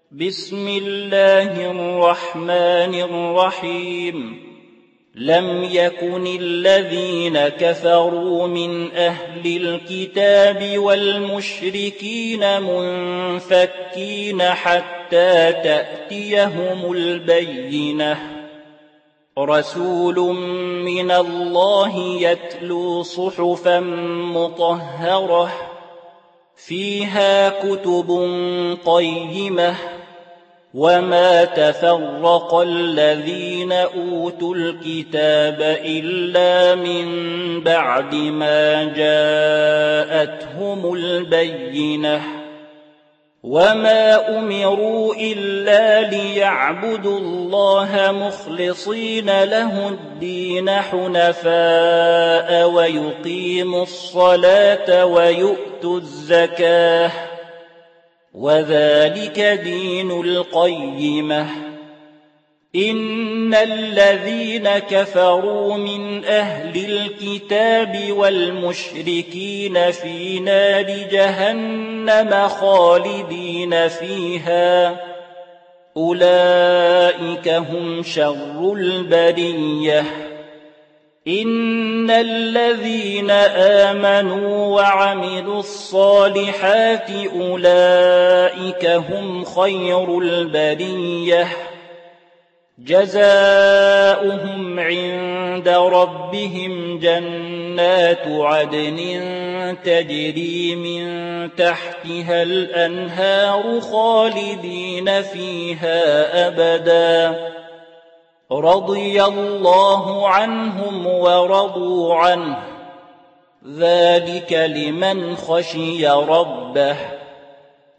بسم الله الرحمن الرحيم لم يكن الذين كفروا من أهل الكتاب والمشركين منفكين حتى تأتيهم البينة رسول من الله يتلو صحفا مطهرة فيها كتب قيمة وما تفرق الذين أوتوا الكتاب إلا من بعد ما جاءتهم البينة وما أمروا إلا ليعبدوا الله مخلصين له الدين حنفاء ويقيموا الصلاة ويؤتوا الزكاة وذلك دين القيمة إن الذين كفروا من أهل الكتاب والمشركين في نار جهنم خالدين فيها أولئك هم شر البرية إن الذين آمنوا وعملوا الصالحات أولئك هم خير البرية جزاؤهم عند ربهم جنات عدن تجري من تحتها الأنهار خالدين فيها أبدا رضي الله عنهم ورضوا عنه ذلك لمن خشي ربه